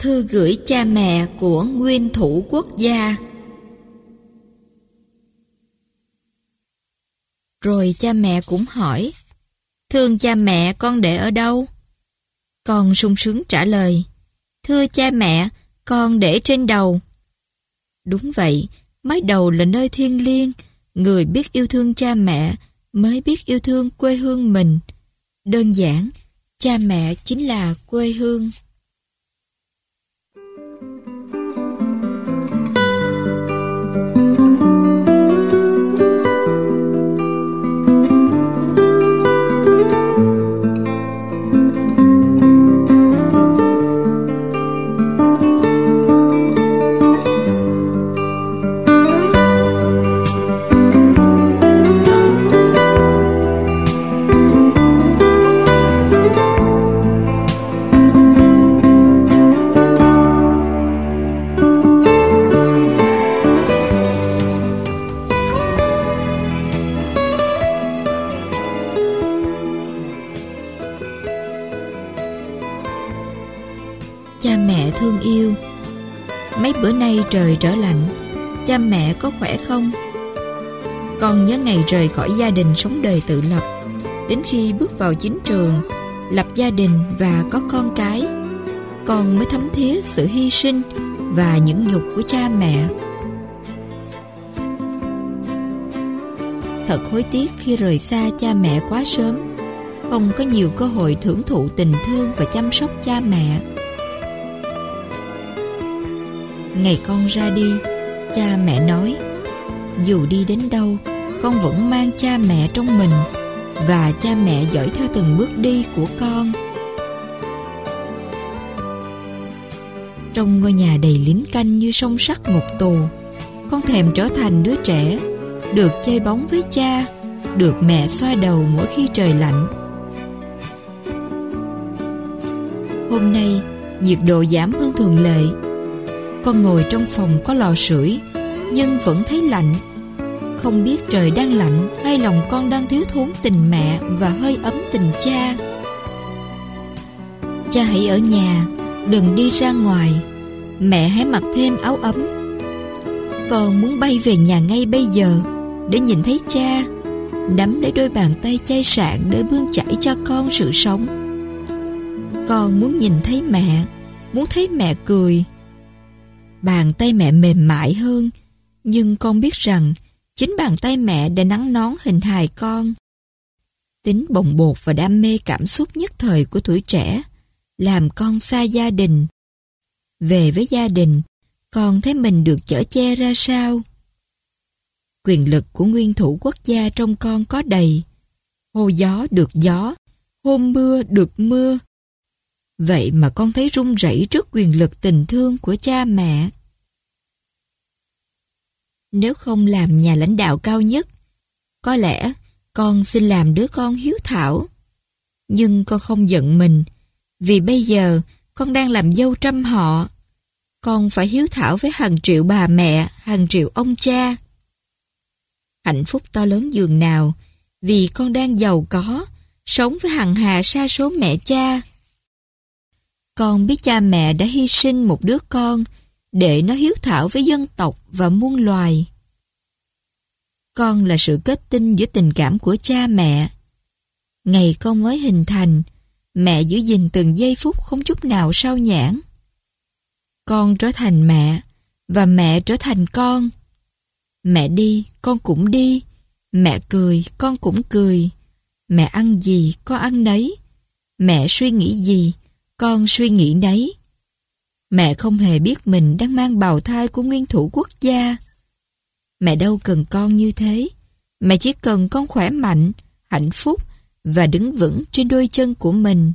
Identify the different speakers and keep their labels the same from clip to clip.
Speaker 1: Thư gửi cha mẹ của nguyên thủ quốc gia. Rồi cha mẹ cũng hỏi, thưa cha mẹ, con để ở đâu? Con sung sướng trả lời, thưa cha mẹ, con để trên đầu. Đúng vậy, mái đầu là nơi thiêng liêng, người biết yêu thương cha mẹ mới biết yêu thương quê hương mình. Đơn giản, cha mẹ chính là quê hương. Cha mẹ thương yêu, mấy bữa nay trời trở lạnh, cha mẹ có khỏe không? Con nhớ ngày rời khỏi gia đình sống đời tự lập, đến khi bước vào chính trường, lập gia đình và có con cái, con mới thấm thía sự hy sinh và những nhục của cha mẹ. Thật hối tiếc khi rời xa cha mẹ quá sớm, không có nhiều cơ hội thưởng thụ tình thương và chăm sóc cha mẹ. Ngày con ra đi, cha mẹ nói, dù đi đến đâu, con vẫn mang cha mẹ trong mình, và cha mẹ dõi theo từng bước đi của con. Trong ngôi nhà đầy lính canh như song sắt ngục tù, con thèm trở thành đứa trẻ, được chơi bóng với cha, được mẹ xoa đầu mỗi khi trời lạnh. Hôm nay, nhiệt độ giảm hơn thường lệ. Con ngồi trong phòng có lò sưởi, nhưng vẫn thấy lạnh. Không biết trời đang lạnh hay lòng con đang thiếu thốn tình mẹ và hơi ấm tình cha. Cha hãy ở nhà, đừng đi ra ngoài. Mẹ hãy mặc thêm áo ấm. Con muốn bay về nhà ngay bây giờ để nhìn thấy cha, nắm lấy đôi bàn tay chai sạn để bươn chải cho con sự sống. Con muốn nhìn thấy mẹ, muốn thấy mẹ cười. Bàn tay mẹ mềm mại hơn, nhưng con biết rằng chính bàn tay mẹ đã nắn nón hình hài con. Tính bồng bột và đam mê cảm xúc nhất thời của tuổi trẻ làm con xa gia đình. Về với gia đình, con thấy mình được chở che ra sao? Quyền lực của nguyên thủ quốc gia trong con có đầy. Hô gió được gió, hôm mưa được mưa. Vậy mà con thấy run rẩy trước quyền lực tình thương của cha mẹ. Nếu không làm nhà lãnh đạo cao nhất, có lẽ con xin làm đứa con hiếu thảo. Nhưng con không giận mình, vì bây giờ con đang làm dâu trăm họ. Con phải hiếu thảo với hàng triệu bà mẹ, hàng triệu ông cha. Hạnh phúc to lớn dường nào, vì con đang giàu có, sống với hằng hà sa số mẹ cha. Con biết cha mẹ đã hy sinh một đứa con để nó hiếu thảo với dân tộc và muôn loài. Con là sự kết tinh giữa tình cảm của cha mẹ. Ngày con mới hình thành, mẹ giữ gìn từng giây phút không chút nào sao nhãng. Con trở thành mẹ, và mẹ trở thành con. Mẹ đi, con cũng đi. Mẹ cười, con cũng cười. Mẹ ăn gì, con ăn nấy. Mẹ suy nghĩ gì, con suy nghĩ nấy. Mẹ không hề biết mình đang mang bào thai của nguyên thủ quốc gia. Mẹ đâu cần con như thế. Mẹ chỉ cần con khỏe mạnh, hạnh phúc và đứng vững trên đôi chân của mình.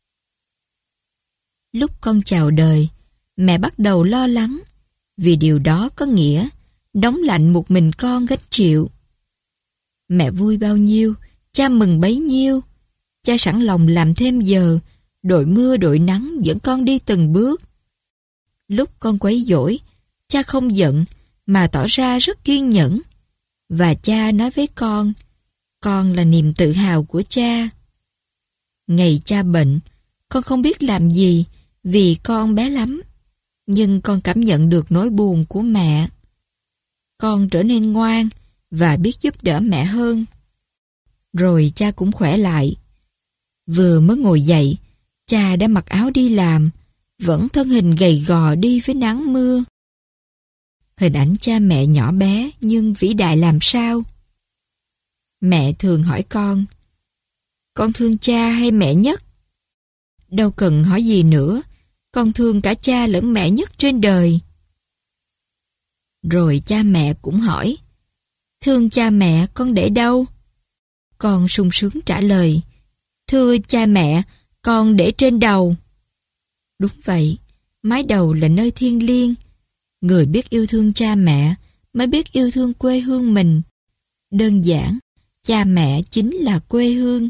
Speaker 1: Lúc con chào đời, mẹ bắt đầu lo lắng, vì điều đó có nghĩa đóng lạnh một mình con gánh chịu. Mẹ vui bao nhiêu, cha mừng bấy nhiêu. Cha sẵn lòng làm thêm giờ, đội mưa đội nắng dẫn con đi từng bước. Lúc con quấy dỗi, cha không giận mà tỏ ra rất kiên nhẫn. Và cha nói với con là niềm tự hào của cha. Ngày cha bệnh, con không biết làm gì vì con bé lắm. nhưng con cảm nhận được nỗi buồn của mẹ. Con trở nên ngoan và biết giúp đỡ mẹ hơn. Rồi cha cũng khỏe lại. Vừa mới ngồi dậy, cha đã mặc áo đi làm, vẫn thân hình gầy gò đi với nắng mưa. Hình ảnh cha mẹ nhỏ bé nhưng vĩ đại làm sao? Mẹ thường hỏi con thương cha hay mẹ nhất? Đâu cần hỏi gì nữa, con thương cả cha lẫn mẹ nhất trên đời. Rồi cha mẹ cũng hỏi, thương cha mẹ con để đâu? Con sung sướng trả lời, thưa cha mẹ, con để trên đầu. Đúng vậy, mái đầu là nơi thiêng liêng. Người biết yêu thương cha mẹ mới biết yêu thương quê hương mình. Đơn giản, cha mẹ chính là quê hương.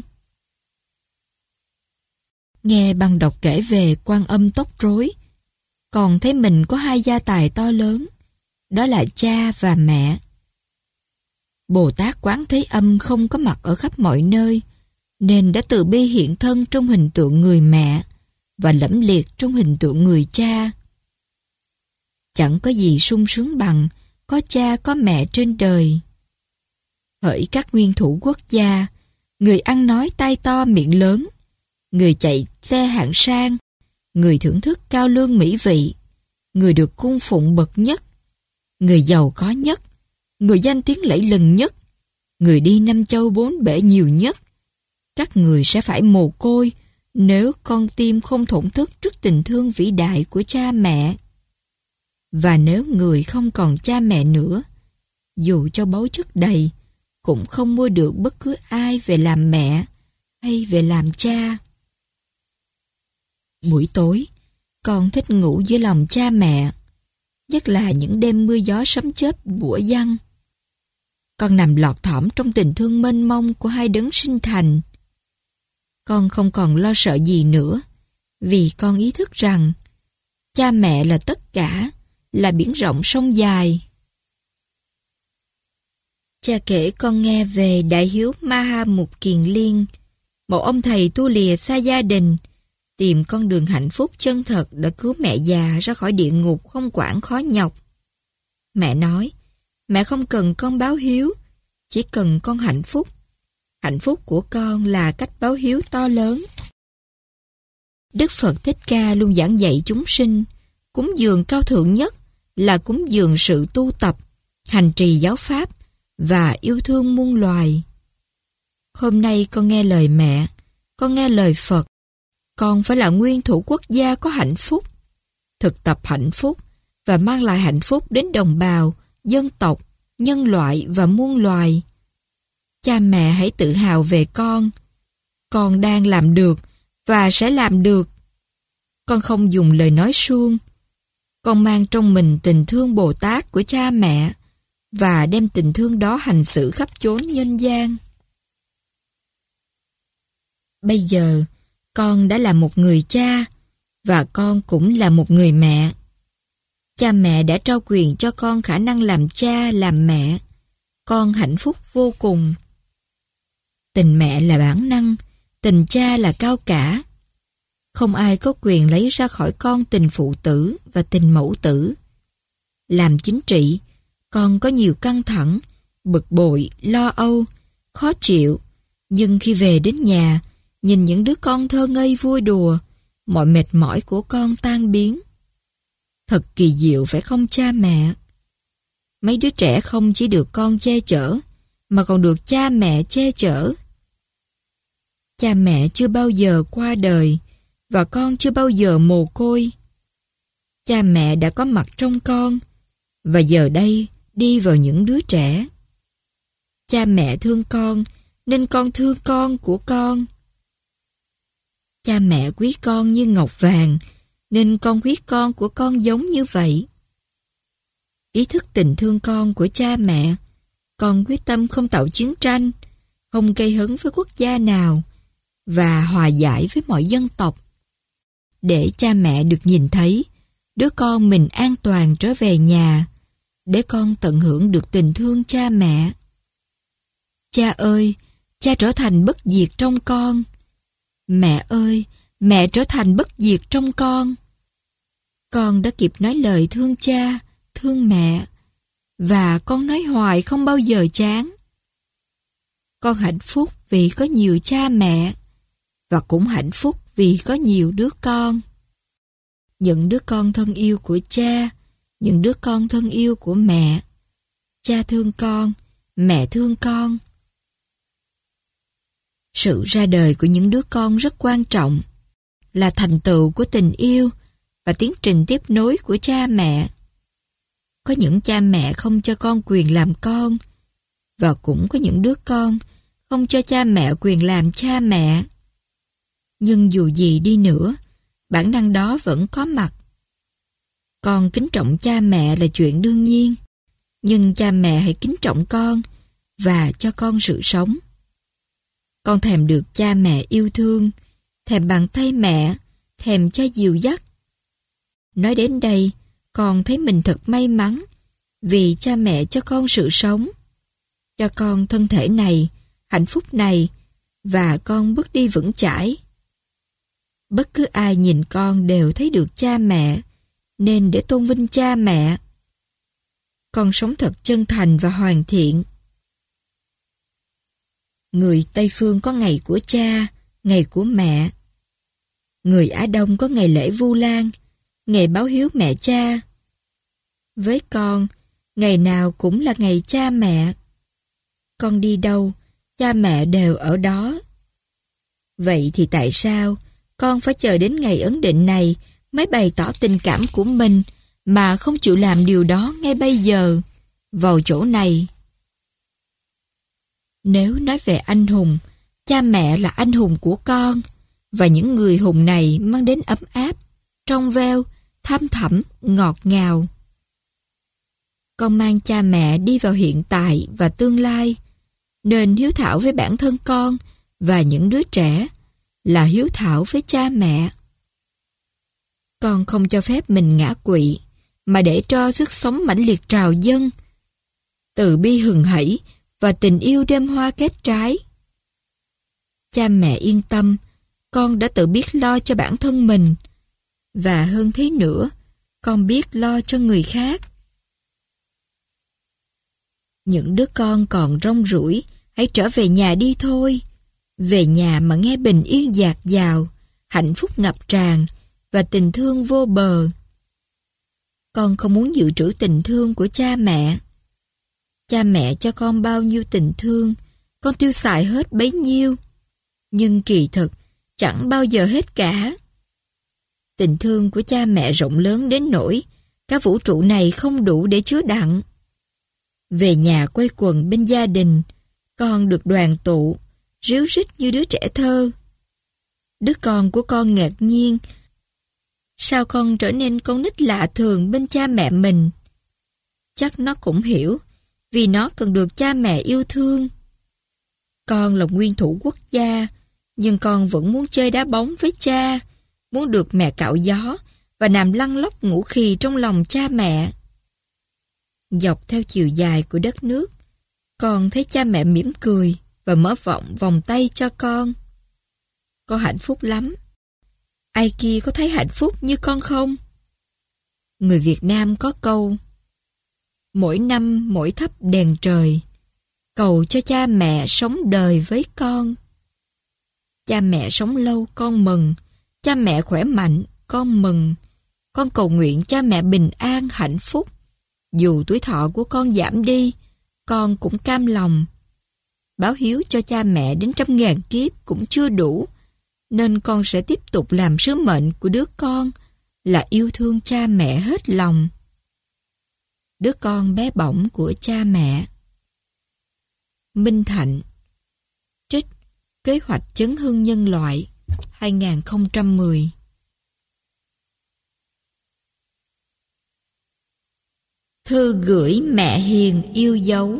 Speaker 1: Nghe băng đọc kể về Quan Âm tóc rối, còn thấy mình có hai gia tài to lớn, đó là cha và mẹ. Bồ Tát Quán Thế Âm không có mặt ở khắp mọi nơi, nên đã từ bi hiện thân trong hình tượng người mẹ và lẫm liệt trong hình tượng người cha. Chẳng có gì sung sướng bằng có cha có mẹ trên đời. Hỡi các nguyên thủ quốc gia, người ăn nói tai to miệng lớn, người chạy xe hạng sang, người thưởng thức cao lương mỹ vị, người được cung phụng bậc nhất, người giàu có nhất, người danh tiếng lẫy lừng nhất, người đi năm châu bốn bể nhiều nhất. Các người sẽ phải mồ côi nếu con tim không thổn thức trước tình thương vĩ đại của cha mẹ. Và nếu người không còn cha mẹ nữa, dù cho báu chất đầy, cũng không mua được bất cứ ai về làm mẹ hay về làm cha. Buổi tối, con thích ngủ dưới lòng cha mẹ, nhất là những đêm mưa gió sấm chớp bủa giăng. Con nằm lọt thỏm trong tình thương mênh mông của hai đấng sinh thành. Con không còn lo sợ gì nữa, vì con ý thức rằng cha mẹ là tất cả, là biển rộng sông dài. Cha kể con nghe về Đại Hiếu Maha Mục Kiền Liên, một ông thầy tu lìa xa gia đình, tìm con đường hạnh phúc chân thật đã cứu mẹ già ra khỏi địa ngục không quản khó nhọc. Mẹ nói, mẹ không cần con báo hiếu, chỉ cần con hạnh phúc. Hạnh phúc của con là cách báo hiếu to lớn. Đức Phật Thích Ca luôn giảng dạy chúng sinh, cúng dường cao thượng nhất là cúng dường sự tu tập, hành trì giáo pháp và yêu thương muôn loài. Hôm nay con nghe lời mẹ, con nghe lời Phật, con phải là nguyên thủ quốc gia có hạnh phúc, thực tập hạnh phúc và mang lại hạnh phúc đến đồng bào, dân tộc, nhân loại và muôn loài. Cha mẹ hãy tự hào về con đang làm được và sẽ làm được. Con không dùng lời nói suông. Con mang trong mình tình thương Bồ Tát của cha mẹ và đem tình thương đó hành xử khắp chốn nhân gian. Bây giờ, con đã là một người cha và con cũng là một người mẹ. Cha mẹ đã trao quyền cho con khả năng làm cha, làm mẹ. Con hạnh phúc vô cùng. Tình mẹ là bản năng, tình cha là cao cả. Không ai có quyền lấy ra khỏi con tình phụ tử và tình mẫu tử. Làm chính trị, con có nhiều căng thẳng, bực bội, lo âu, khó chịu. Nhưng khi về đến nhà, nhìn những đứa con thơ ngây vui đùa, mọi mệt mỏi của con tan biến. Thật kỳ diệu phải không cha mẹ? Mấy đứa trẻ không chỉ được con che chở, mà còn được cha mẹ che chở. Cha mẹ chưa bao giờ qua đời, và con chưa bao giờ mồ côi. Cha mẹ đã có mặt trong con, và giờ đây đi vào những đứa trẻ. Cha mẹ thương con, nên con thương con của con. Cha mẹ quý con như ngọc vàng, nên con quý con của con giống như vậy. Ý thức tình thương con của cha mẹ, con quyết tâm không tạo chiến tranh, không gây hấn với quốc gia nào, và hòa giải với mọi dân tộc. Để cha mẹ được nhìn thấy đứa con mình an toàn trở về nhà, để con tận hưởng được tình thương cha mẹ. Cha ơi, cha trở thành bất diệt trong con. Mẹ ơi, mẹ trở thành bất diệt trong con. Con đã kịp nói lời thương cha, thương mẹ, và con nói hoài không bao giờ chán. Con hạnh phúc vì có nhiều cha mẹ, và cũng hạnh phúc vì có nhiều đứa con. Những đứa con thân yêu của cha, những đứa con thân yêu của mẹ. Cha thương con, mẹ thương con. Sự ra đời của những đứa con rất quan trọng, là thành tựu của tình yêu và tiến trình tiếp nối của cha mẹ. Có những cha mẹ không cho con quyền làm con, và cũng có những đứa con không cho cha mẹ quyền làm cha mẹ. Nhưng dù gì đi nữa, bản năng đó vẫn có mặt. Con kính trọng cha mẹ là chuyện đương nhiên, nhưng cha mẹ hãy kính trọng con và cho con sự sống. Con thèm được cha mẹ yêu thương, thèm bàn tay mẹ, thèm cha dìu dắt. Nói đến đây, con thấy mình thật may mắn vì cha mẹ cho con sự sống, cho con thân thể này, hạnh phúc này, và con bước đi vững chãi. Bất cứ ai nhìn con đều thấy được cha mẹ, nên để tôn vinh cha mẹ. Con sống thật chân thành và hoàn thiện. Người Tây Phương có ngày của cha, ngày của mẹ. Người Á Đông có ngày lễ Vu Lan, ngày báo hiếu mẹ cha. Với con, ngày nào cũng là ngày cha mẹ. Con đi đâu, cha mẹ đều ở đó. Vậy thì tại sao con phải chờ đến ngày ấn định này mới bày tỏ tình cảm của mình mà không chịu làm điều đó ngay bây giờ, vào chỗ này? Nếu nói về anh hùng, cha mẹ là anh hùng của con, và những người hùng này mang đến ấm áp, trong veo, thăm thẳm, ngọt ngào. Con mang cha mẹ đi vào hiện tại và tương lai, nên hiếu thảo với bản thân con và những đứa trẻ là hiếu thảo với cha mẹ. Con không cho phép mình ngã quỵ, mà để cho sức sống mãnh liệt trào dâng, từ bi hừng hẫy và tình yêu đơm hoa kết trái. Cha mẹ yên tâm, con đã tự biết lo cho bản thân mình, và hơn thế nữa, con biết lo cho người khác. Những đứa con còn rong ruổi, hãy trở về nhà đi thôi. Về nhà mà nghe bình yên dạt dào, hạnh phúc ngập tràn và tình thương vô bờ. Con không muốn dự trữ tình thương của cha mẹ. Cha mẹ cho con bao nhiêu tình thương, con tiêu xài hết bấy nhiêu. Nhưng kỳ thực, chẳng bao giờ hết cả. Tình thương của cha mẹ rộng lớn đến nỗi cả vũ trụ này không đủ để chứa đựng. Về nhà quây quần bên gia đình, con được đoàn tụ, ríu rít như đứa trẻ thơ. Đứa con của con ngạc nhiên, sao con trở nên con nít lạ thường bên cha mẹ mình? Chắc nó cũng hiểu, vì nó cần được cha mẹ yêu thương. Con là nguyên thủ quốc gia, nhưng con vẫn muốn chơi đá bóng với cha, muốn được mẹ cạo gió và nằm lăn lóc ngủ khì trong lòng cha mẹ. Dọc theo chiều dài của đất nước, con thấy cha mẹ mỉm cười và mở vòng tay cho con. Con hạnh phúc lắm. Ai kia có thấy hạnh phúc như con không? Người Việt Nam có câu: mỗi năm mỗi thắp đèn trời, cầu cho cha mẹ sống đời với con. Cha mẹ sống lâu con mừng, cha mẹ khỏe mạnh con mừng. Con cầu nguyện cha mẹ bình an hạnh phúc. Dù tuổi thọ của con giảm đi, con cũng cam lòng. Báo hiếu cho cha mẹ đến 100.000 kiếp cũng chưa đủ, nên con sẽ tiếp tục làm sứ mệnh của đứa con là yêu thương cha mẹ hết lòng. Đứa con bé bỏng của cha mẹ. Minh Thạnh. Trích Kế hoạch chấn hưng nhân loại 2010. Thư gửi mẹ hiền yêu dấu.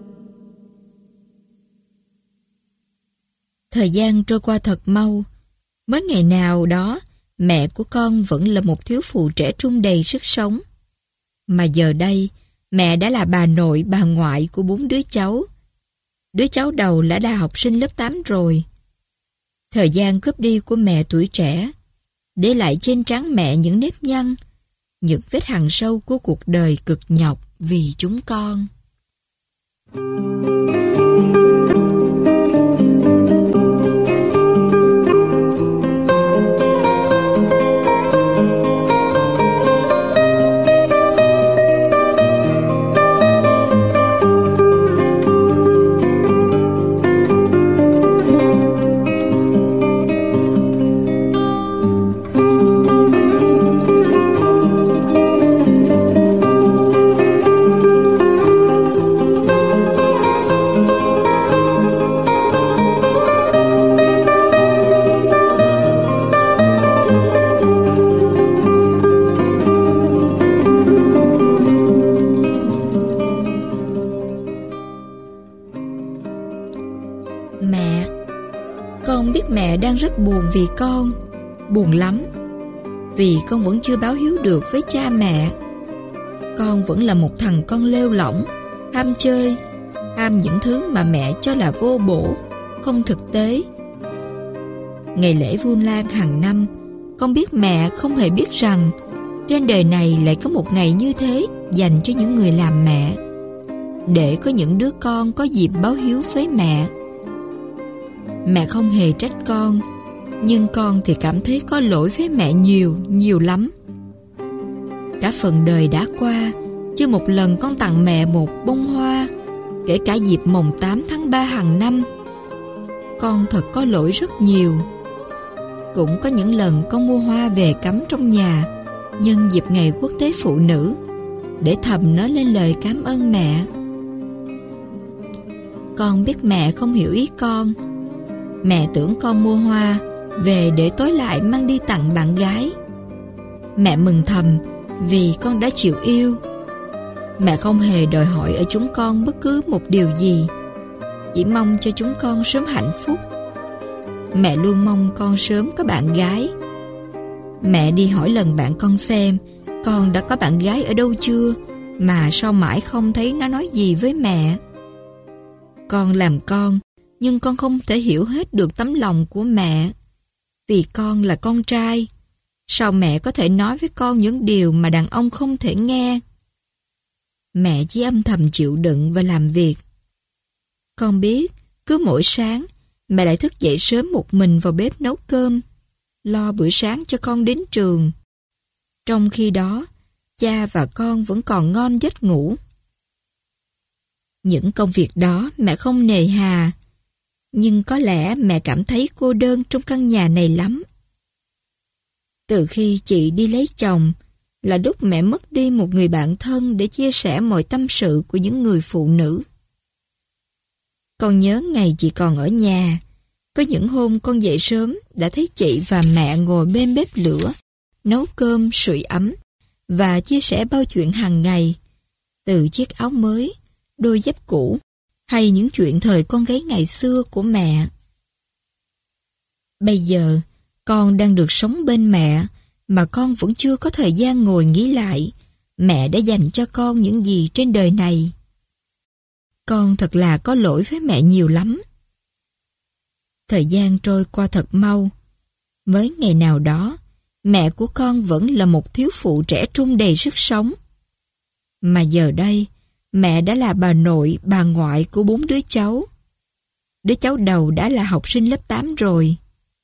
Speaker 1: Thời gian trôi qua thật mau. Mới ngày nào đó, mẹ của con vẫn là một thiếu phụ trẻ trung đầy sức sống. Mà giờ đây, mẹ đã là bà nội, bà ngoại của 4 đứa cháu. Đứa cháu đầu đã học sinh lớp 8 rồi. Thời gian cướp đi của mẹ tuổi trẻ, để lại trên trán mẹ những nếp nhăn, những vết hằn sâu của cuộc đời cực nhọc vì chúng con. Mẹ, con biết mẹ đang rất buồn vì con, buồn lắm. Vì con vẫn chưa báo hiếu được với cha mẹ. Con vẫn là một thằng con lêu lỏng, ham chơi, ham những thứ mà mẹ cho là vô bổ, không thực tế. Ngày lễ Vu Lan hàng năm, con biết mẹ không hề biết rằng trên đời này lại có một ngày như thế dành cho những người làm mẹ, để có những đứa con có dịp báo hiếu với mẹ. Mẹ không hề trách con, nhưng con thì cảm thấy có lỗi với mẹ nhiều, nhiều lắm. Cả phần đời đã qua, chưa một lần con tặng mẹ một bông hoa, kể cả dịp mồng 8 tháng 3 hàng năm. Con thật có lỗi rất nhiều. Cũng có những lần con mua hoa về cắm trong nhà nhân dịp ngày Quốc tế Phụ nữ, để thầm nói lên lời cảm ơn mẹ. Con biết mẹ không hiểu ý con. Mẹ tưởng con mua hoa về để tối lại mang đi tặng bạn gái. Mẹ mừng thầm vì con đã chịu yêu. Mẹ không hề đòi hỏi ở chúng con bất cứ một điều gì, chỉ mong cho chúng con sớm hạnh phúc. Mẹ luôn mong con sớm có bạn gái. Mẹ đi hỏi lần bạn con xem con đã có bạn gái ở đâu chưa, mà sao mãi không thấy nó nói gì với mẹ. Con làm con, nhưng con không thể hiểu hết được tấm lòng của mẹ. Vì con là con trai, sao mẹ có thể nói với con những điều mà đàn ông không thể nghe? Mẹ chỉ âm thầm chịu đựng và làm việc. Con biết, cứ mỗi sáng, mẹ lại thức dậy sớm một mình vào bếp nấu cơm, lo bữa sáng cho con đến trường. Trong khi đó, cha và con vẫn còn ngon giấc ngủ. Những công việc đó mẹ không nề hà, nhưng có lẽ mẹ cảm thấy cô đơn trong căn nhà này lắm. Từ khi chị đi lấy chồng là lúc mẹ mất đi một người bạn thân để chia sẻ mọi tâm sự của những người phụ nữ. Con nhớ ngày chị còn ở nhà, có những hôm con dậy sớm đã thấy chị và mẹ ngồi bên bếp lửa, nấu cơm sưởi ấm và chia sẻ bao chuyện hàng ngày, từ chiếc áo mới, đôi dép cũ, hay những chuyện thời con gái ngày xưa của mẹ. Bây giờ, con đang được sống bên mẹ, mà con vẫn chưa có thời gian ngồi nghĩ lại mẹ đã dành cho con những gì trên đời này. Con thật là có lỗi với mẹ nhiều lắm. Thời gian trôi qua thật mau. Mới ngày nào đó, mẹ của con vẫn là một thiếu phụ trẻ trung đầy sức sống. Mà giờ đây, mẹ đã là bà nội, bà ngoại của 4 đứa cháu. Đứa cháu đầu đã là học sinh lớp 8 rồi.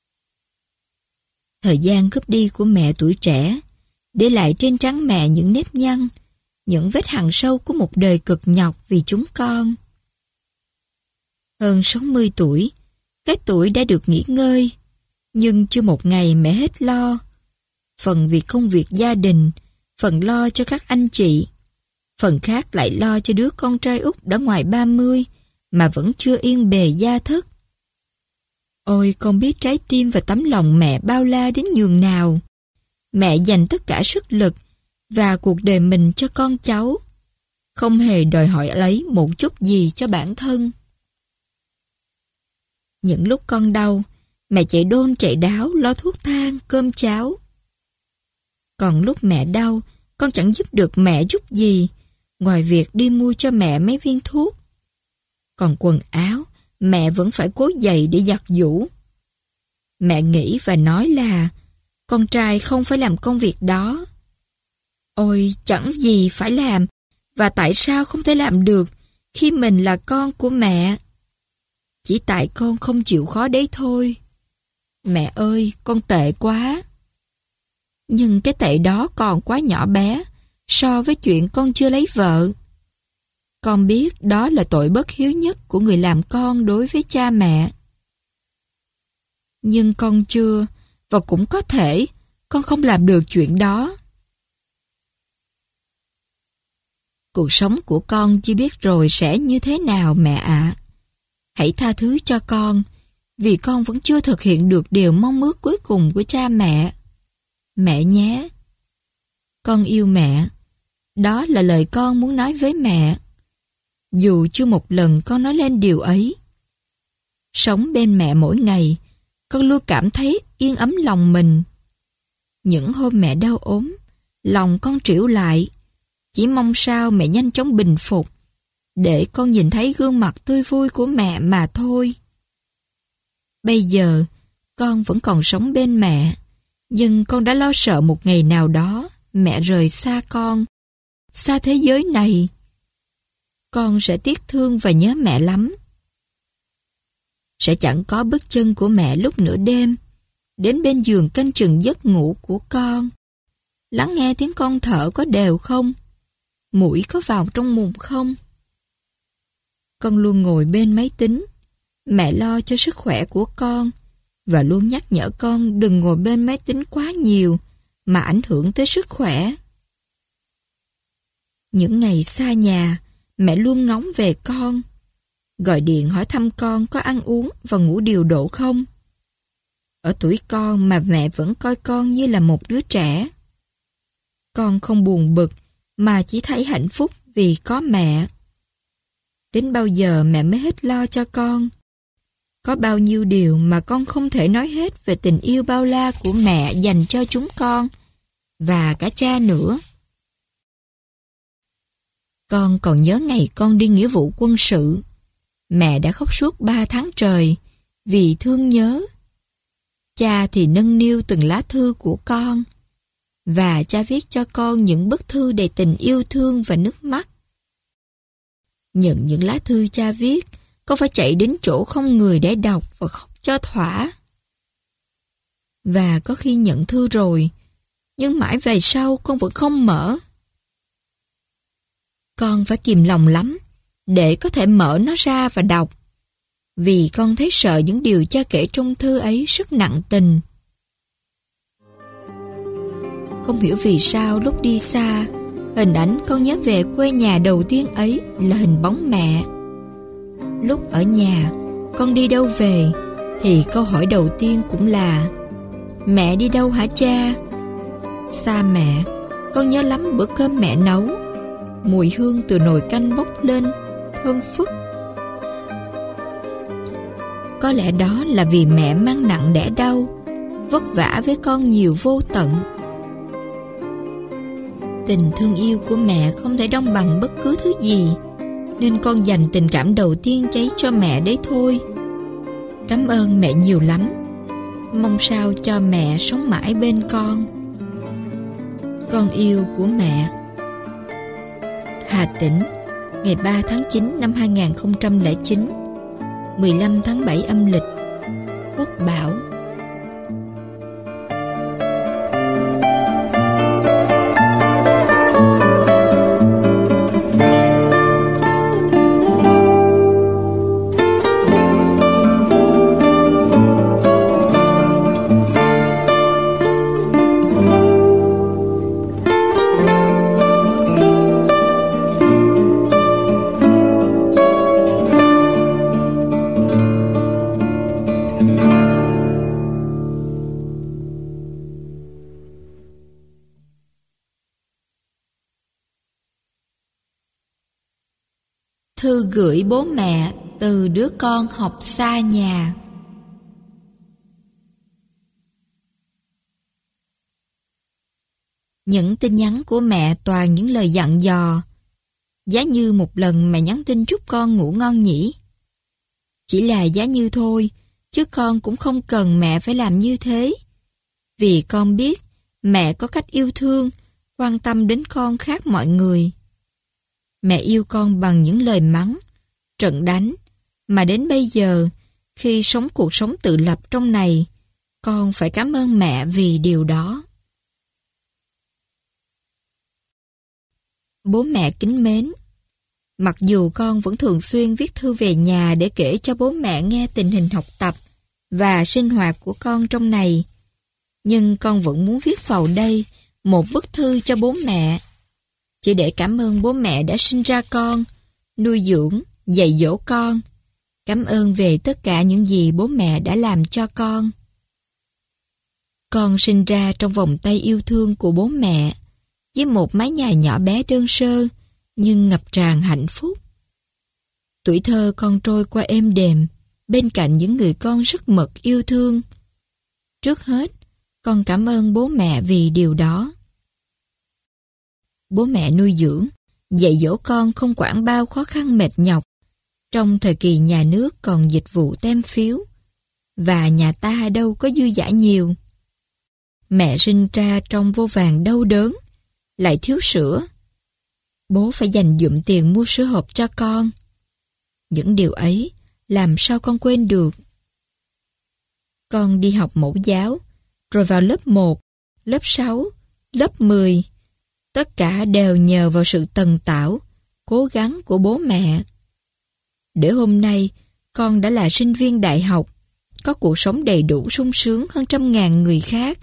Speaker 1: Thời gian cướp đi của mẹ tuổi trẻ, để lại trên trán mẹ những nếp nhăn, những vết hằn sâu của một đời cực nhọc vì chúng con. Hơn 60 tuổi, cái tuổi đã được nghỉ ngơi, nhưng chưa một ngày mẹ hết lo. Phần vì công việc gia đình, phần lo cho các anh chị, phần khác lại lo cho đứa con trai út đã ngoài 30 mà vẫn chưa yên bề gia thất. Ôi, con biết trái tim và tấm lòng mẹ bao la đến nhường nào. Mẹ dành tất cả sức lực và cuộc đời mình cho con cháu, không hề đòi hỏi lấy một chút gì cho bản thân. Những lúc con đau, mẹ chạy đôn chạy đáo lo thuốc thang, cơm cháo. Còn lúc mẹ đau, con chẳng giúp được mẹ chút gì, ngoài việc đi mua cho mẹ mấy viên thuốc. Còn quần áo, mẹ vẫn phải cố giày để giặt giũ. Mẹ nghĩ và nói là con trai không phải làm công việc đó. Ôi, chẳng gì phải làm, và tại sao không thể làm được khi mình là con của mẹ? Chỉ tại con không chịu khó đấy thôi. Mẹ ơi, con tệ quá. Nhưng cái tệ đó còn quá nhỏ bé so với chuyện con chưa lấy vợ. Con biết đó là tội bất hiếu nhất của người làm con đối với cha mẹ. Nhưng con chưa, và cũng có thể con không làm được chuyện đó. Cuộc sống của con chưa biết rồi sẽ như thế nào mẹ ạ. Hãy tha thứ cho con, vì con vẫn chưa thực hiện được điều mong ước cuối cùng của cha mẹ. Mẹ nhé. Con yêu mẹ. Đó là lời con muốn nói với mẹ. Dù chưa một lần con nói lên điều ấy. Sống bên mẹ mỗi ngày, con luôn cảm thấy yên ấm lòng mình. Những hôm mẹ đau ốm, lòng con trĩu lại, chỉ mong sao mẹ nhanh chóng bình phục, để con nhìn thấy gương mặt tươi vui của mẹ mà thôi. Bây giờ, con vẫn còn sống bên mẹ, nhưng con đã lo sợ một ngày nào đó mẹ rời xa con, xa thế giới này. Con sẽ tiếc thương và nhớ mẹ lắm. Sẽ chẳng có bước chân của mẹ lúc nửa đêm, đến bên giường canh chừng giấc ngủ của con. Lắng nghe tiếng con thở có đều không? Mũi có vào trong mùng không? Con luôn ngồi bên máy tính, mẹ lo cho sức khỏe của con, và luôn nhắc nhở con đừng ngồi bên máy tính quá nhiều, mà ảnh hưởng tới sức khỏe. Những ngày xa nhà, mẹ luôn ngóng về con, gọi điện hỏi thăm con có ăn uống và ngủ điều độ không. Ở tuổi con mà mẹ vẫn coi con như là một đứa trẻ. Con không buồn bực, mà chỉ thấy hạnh phúc vì có mẹ. Đến bao giờ mẹ mới hết lo cho con? Có bao nhiêu điều mà con không thể nói hết về tình yêu bao la của mẹ dành cho chúng con, và cả cha nữa. Con còn nhớ ngày con đi nghĩa vụ quân sự. Mẹ đã khóc suốt 3 tháng trời vì thương nhớ. Cha thì nâng niu từng lá thư của con, và cha viết cho con những bức thư đầy tình yêu thương và nước mắt. Nhận những lá thư cha viết, con phải chạy đến chỗ không người để đọc và khóc cho thỏa. Và có khi nhận thư rồi, nhưng mãi về sau con vẫn không mở. Con phải kìm lòng lắm để có thể mở nó ra và đọc, vì con thấy sợ những điều cha kể trong thư ấy rất nặng tình. Không hiểu vì sao lúc đi xa, hình ảnh con nhớ về quê nhà đầu tiên ấy là hình bóng mẹ. Lúc ở nhà, con đi đâu về, thì câu hỏi đầu tiên cũng là: mẹ đi đâu hả cha? Xa mẹ, con nhớ lắm bữa cơm mẹ nấu, mùi hương từ nồi canh bốc lên, thơm phức. Có lẽ đó là vì mẹ mang nặng đẻ đau, vất vả với con nhiều vô tận. Tình thương yêu của mẹ không thể đong bằng bất cứ thứ gì, nên con dành tình cảm đầu tiên cháy cho mẹ đấy thôi. Cảm ơn mẹ nhiều lắm. Mong sao cho mẹ sống mãi bên con. Con yêu của mẹ. Hà Tĩnh, ngày 3 tháng 9 năm 2009, 15 tháng 7 âm lịch, Quốc Bảo. Thư gửi bố mẹ từ đứa con học xa nhà. Những tin nhắn của mẹ toàn những lời dặn dò. Giá như một lần mẹ nhắn tin chúc con ngủ ngon nhỉ. Chỉ là giá như thôi, chứ con cũng không cần mẹ phải làm như thế. Vì con biết mẹ có cách yêu thương quan tâm đến con khác mọi người. Mẹ yêu con bằng những lời mắng, trận đánh, mà đến bây giờ, khi sống cuộc sống tự lập trong này, con phải cảm ơn mẹ vì điều đó. Bố mẹ kính mến, mặc dù con vẫn thường xuyên viết thư về nhà để kể cho bố mẹ nghe tình hình học tập và sinh hoạt của con trong này, nhưng con vẫn muốn viết vào đây một bức thư cho bố mẹ, chỉ để cảm ơn bố mẹ đã sinh ra con, nuôi dưỡng, dạy dỗ con, cảm ơn về tất cả những gì bố mẹ đã làm cho con. Con sinh ra trong vòng tay yêu thương của bố mẹ, với một mái nhà nhỏ bé đơn sơ, nhưng ngập tràn hạnh phúc. Tuổi thơ con trôi qua êm đềm, bên cạnh những người con rất mực yêu thương. Trước hết, con cảm ơn bố mẹ vì điều đó. Bố mẹ nuôi dưỡng, dạy dỗ con không quản bao khó khăn mệt nhọc, trong thời kỳ nhà nước còn dịch vụ tem phiếu, và nhà ta đâu có dư dả nhiều. Mẹ sinh ra trong vô vàn đau đớn, lại thiếu sữa. Bố phải dành dụm tiền mua sữa hộp cho con. Những điều ấy làm sao con quên được. Con đi học mẫu giáo, rồi vào lớp 1, lớp 6, lớp 10. Tất cả đều nhờ vào sự tần tảo, cố gắng của bố mẹ. Để hôm nay, con đã là sinh viên đại học, có cuộc sống đầy đủ sung sướng hơn trăm ngàn người khác.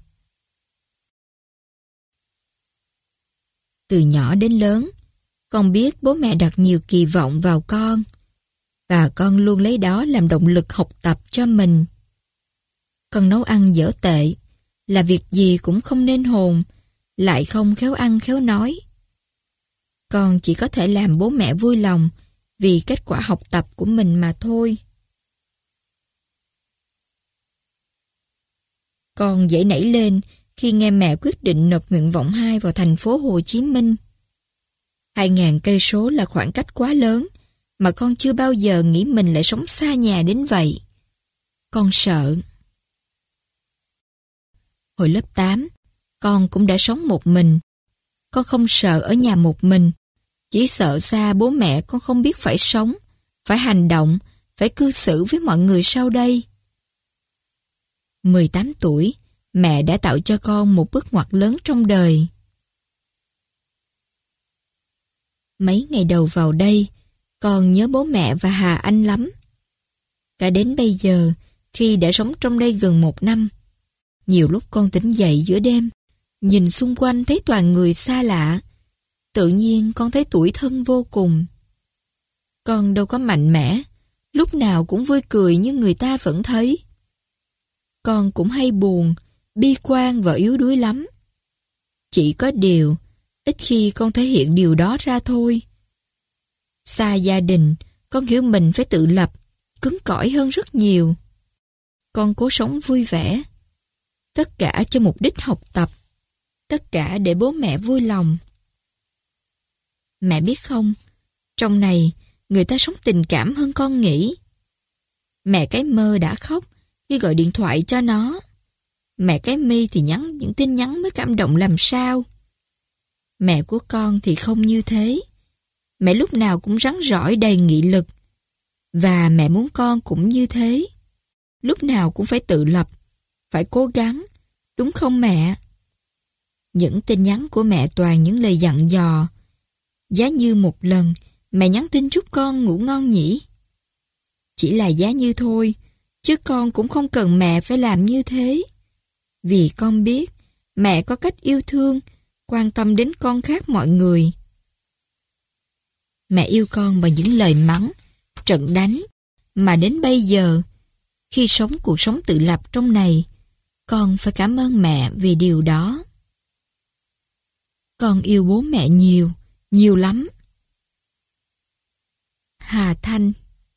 Speaker 1: Từ nhỏ đến lớn, con biết bố mẹ đặt nhiều kỳ vọng vào con, và con luôn lấy đó làm động lực học tập cho mình. Con nấu ăn dở tệ, là việc gì cũng không nên hồn, lại không khéo ăn khéo nói. Con chỉ có thể làm bố mẹ vui lòng vì kết quả học tập của mình mà thôi. Con dậy nảy lên khi nghe mẹ quyết định nộp nguyện vọng 2 vào thành phố Hồ Chí Minh. 2.000 cây số là khoảng cách quá lớn, mà con chưa bao giờ nghĩ mình lại sống xa nhà đến vậy. Con sợ. Hồi lớp 8, con cũng đã sống một mình. Con không sợ ở nhà một mình, chỉ sợ xa bố mẹ con không biết phải sống, phải hành động, phải cư xử với mọi người sau đây. 18 tuổi, mẹ đã tạo cho con một bước ngoặt lớn trong đời. Mấy ngày đầu vào đây, con nhớ bố mẹ và Hà Anh lắm. Cả đến bây giờ, khi đã sống trong đây gần 1 năm, nhiều lúc con tỉnh dậy giữa đêm, nhìn xung quanh thấy toàn người xa lạ. Tự nhiên con thấy tủi thân vô cùng. Con đâu có mạnh mẽ, lúc nào cũng vui cười như người ta vẫn thấy. Con cũng hay buồn, bi quan và yếu đuối lắm. Chỉ có điều, ít khi con thể hiện điều đó ra thôi. Xa gia đình, con hiểu mình phải tự lập, cứng cỏi hơn rất nhiều. Con cố sống vui vẻ. Tất cả cho mục đích học tập. Tất cả để bố mẹ vui lòng. Mẹ biết không, trong này người ta sống tình cảm hơn con nghĩ. Mẹ cái Mơ đã khóc khi gọi điện thoại cho nó. Mẹ cái My thì nhắn những tin nhắn mới cảm động làm sao. Mẹ của con thì không như thế. Mẹ lúc nào cũng rắn rỏi đầy nghị lực. Và mẹ muốn con cũng như thế. Lúc nào cũng phải tự lập, phải cố gắng, đúng không mẹ? Những tin nhắn của mẹ toàn những lời dặn dò. Giá như một lần mẹ nhắn tin chúc con ngủ ngon nhỉ? Chỉ là giá như thôi, chứ con cũng không cần mẹ phải làm như thế. Vì con biết mẹ có cách yêu thương, quan tâm đến con khác mọi người. Mẹ yêu con bằng những lời mắng, trận đánh, mà đến bây giờ, khi sống cuộc sống tự lập trong này, con phải cảm ơn mẹ vì điều đó. Con yêu bố mẹ nhiều, nhiều lắm. Hà Thanh.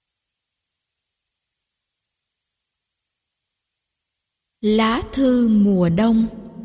Speaker 1: Lá thư mùa đông.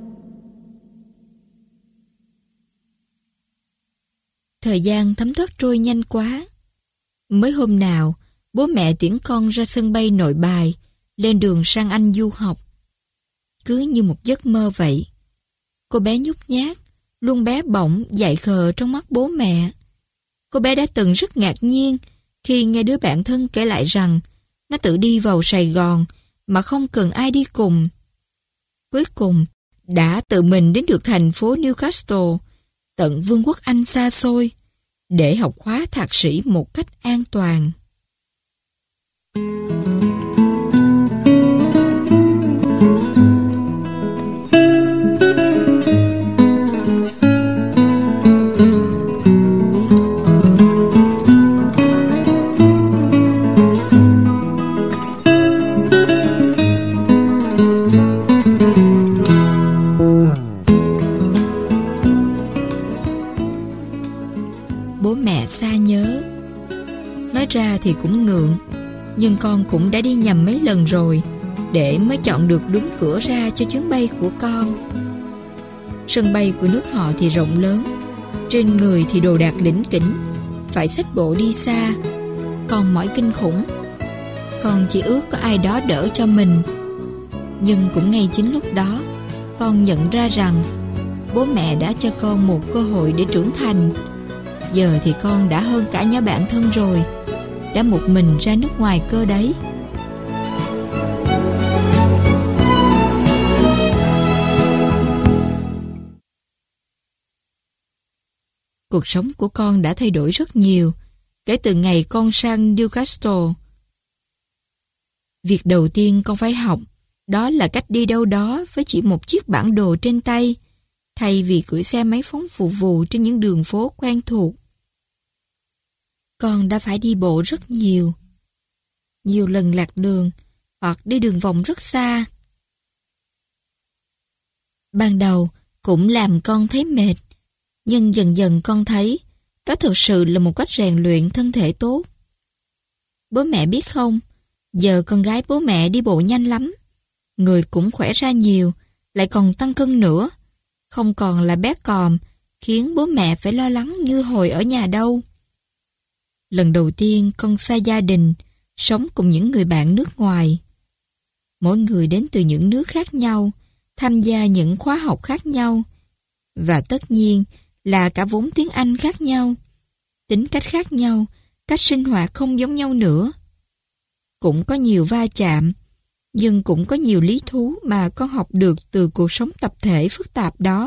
Speaker 1: Thời gian thấm thoát trôi nhanh quá. Mới hôm nào, bố mẹ tiễn con ra sân bay Nội Bài, lên đường sang Anh du học. Cứ như một giấc mơ vậy. Cô bé nhút nhát, luôn bé bỏng, dại khờ trong mắt bố mẹ. Cô bé đã từng rất ngạc nhiên khi nghe đứa bạn thân kể lại rằng nó tự đi vào Sài Gòn mà không cần ai đi cùng. Cuối cùng, đã tự mình đến được thành phố Newcastle, tận vương quốc Anh xa xôi, để học khóa thạc sĩ một cách an toàn. Bố mẹ xa nhớ. Nói ra thì cũng ngượng, nhưng con cũng đã đi nhầm mấy lần rồi để mới chọn được đúng cửa ra cho chuyến bay của con. Sân bay của nước họ thì rộng lớn, trên người thì đồ đạc lỉnh kỉnh, phải xách bộ đi xa. Con mỏi kinh khủng. Con chỉ ước có ai đó đỡ cho mình. Nhưng cũng ngay chính lúc đó, con nhận ra rằng bố mẹ đã cho con một cơ hội để trưởng thành. Giờ thì con đã hơn cả nhóm bạn thân rồi, đã một mình ra nước ngoài cơ đấy. Cuộc sống của con đã thay đổi rất nhiều kể từ ngày con sang Newcastle. Việc đầu tiên con phải học đó là cách đi đâu đó với chỉ một chiếc bản đồ trên tay, thay vì cưỡi xe máy phóng phù vù trên những đường phố quen thuộc. Con đã phải đi bộ rất nhiều lần lạc đường hoặc đi đường vòng rất xa. Ban đầu cũng làm con thấy mệt, nhưng dần dần con thấy đó thực sự là một cách rèn luyện thân thể tốt. Bố mẹ biết không, giờ con gái bố mẹ đi bộ nhanh lắm, người cũng khỏe ra nhiều, lại còn tăng cân nữa, không còn là bé còm, khiến bố mẹ phải lo lắng như hồi ở nhà đâu. Lần đầu tiên con xa gia đình, sống cùng những người bạn nước ngoài. Mỗi người đến từ những nước khác nhau, tham gia những khóa học khác nhau, và tất nhiên là cả vốn tiếng Anh khác nhau, tính cách khác nhau, cách sinh hoạt không giống nhau nữa. Cũng có nhiều va chạm, nhưng cũng có nhiều lý thú mà con học được từ cuộc sống tập thể phức tạp đó.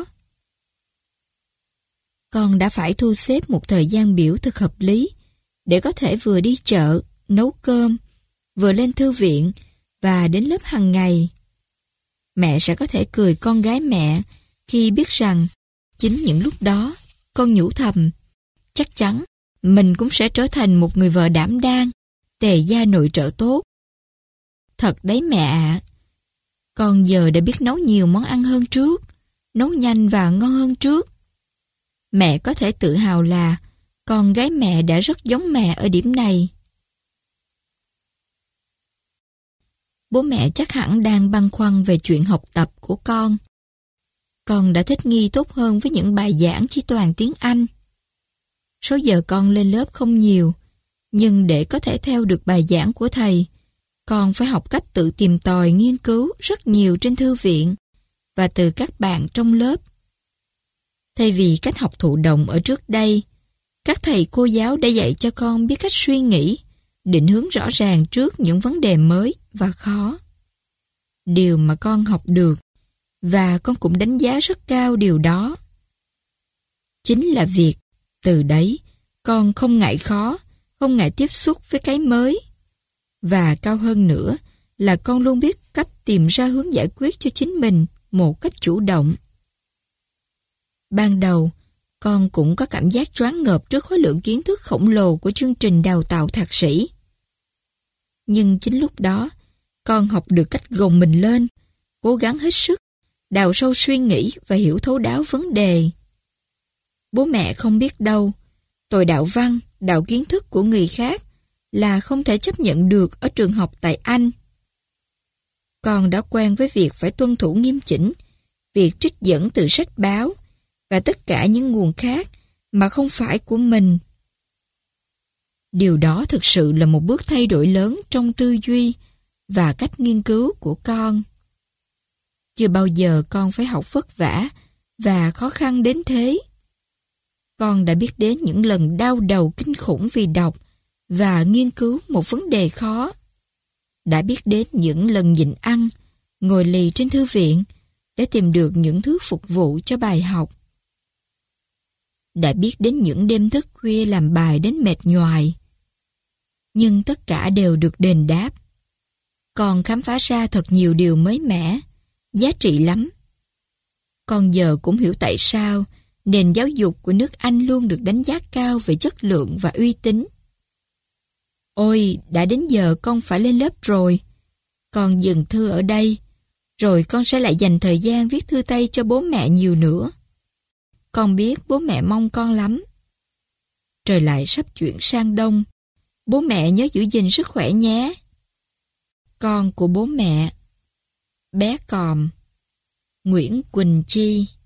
Speaker 1: Con đã phải thu xếp một thời gian biểu thật hợp lý để có thể vừa đi chợ, nấu cơm, vừa lên thư viện và đến lớp hàng ngày. Mẹ sẽ có thể cười con gái mẹ khi biết rằng chính những lúc đó con nhủ thầm, chắc chắn mình cũng sẽ trở thành một người vợ đảm đang, tề gia nội trợ tốt. Thật đấy mẹ ạ. Con giờ đã biết nấu nhiều món ăn hơn trước, nấu nhanh và ngon hơn trước. Mẹ có thể tự hào là con gái mẹ đã rất giống mẹ ở điểm này. Bố mẹ chắc hẳn đang băn khoăn về chuyện học tập của con. Con đã thích nghi tốt hơn với những bài giảng chỉ toàn tiếng Anh. Số giờ con lên lớp không nhiều, nhưng để có thể theo được bài giảng của thầy, con phải học cách tự tìm tòi nghiên cứu rất nhiều trên thư viện và từ các bạn trong lớp. Thay vì cách học thụ động ở trước đây, các thầy cô giáo đã dạy cho con biết cách suy nghĩ, định hướng rõ ràng trước những vấn đề mới và khó. Điều mà con học được, và con cũng đánh giá rất cao điều đó, chính là việc từ đấy con không ngại khó, không ngại tiếp xúc với cái mới. Và cao hơn nữa là con luôn biết cách tìm ra hướng giải quyết cho chính mình một cách chủ động. Ban đầu, con cũng có cảm giác choáng ngợp trước khối lượng kiến thức khổng lồ của chương trình đào tạo thạc sĩ. Nhưng chính lúc đó, con học được cách gồng mình lên, cố gắng hết sức, đào sâu suy nghĩ và hiểu thấu đáo vấn đề. Bố mẹ không biết đâu, tôi đạo văn, đạo kiến thức của người khác là không thể chấp nhận được ở trường học tại Anh. Con đã quen với việc phải tuân thủ nghiêm chỉnh, việc trích dẫn từ sách báo và tất cả những nguồn khác mà không phải của mình. Điều đó thực sự là một bước thay đổi lớn trong tư duy và cách nghiên cứu của con. Chưa bao giờ con phải học vất vả và khó khăn đến thế. Con đã biết đến những lần đau đầu kinh khủng vì đọc và nghiên cứu một vấn đề khó. Đã biết đến những lần nhịn ăn, ngồi lì trên thư viện để tìm được những thứ phục vụ cho bài học. Đã biết đến những đêm thức khuya làm bài đến mệt nhoài. Nhưng tất cả đều được đền đáp. Con khám phá ra thật nhiều điều mới mẻ, giá trị lắm. Con giờ cũng hiểu tại sao nền giáo dục của nước Anh luôn được đánh giá cao về chất lượng và uy tín. Ôi, đã đến giờ con phải lên lớp rồi. Con dừng thư ở đây, rồi con sẽ lại dành thời gian viết thư tay cho bố mẹ nhiều nữa. Con biết bố mẹ mong con lắm. Trời lại sắp chuyển sang đông. Bố mẹ nhớ giữ gìn sức khỏe nhé. Con của bố mẹ. Bé Còm. Nguyễn Quỳnh Chi.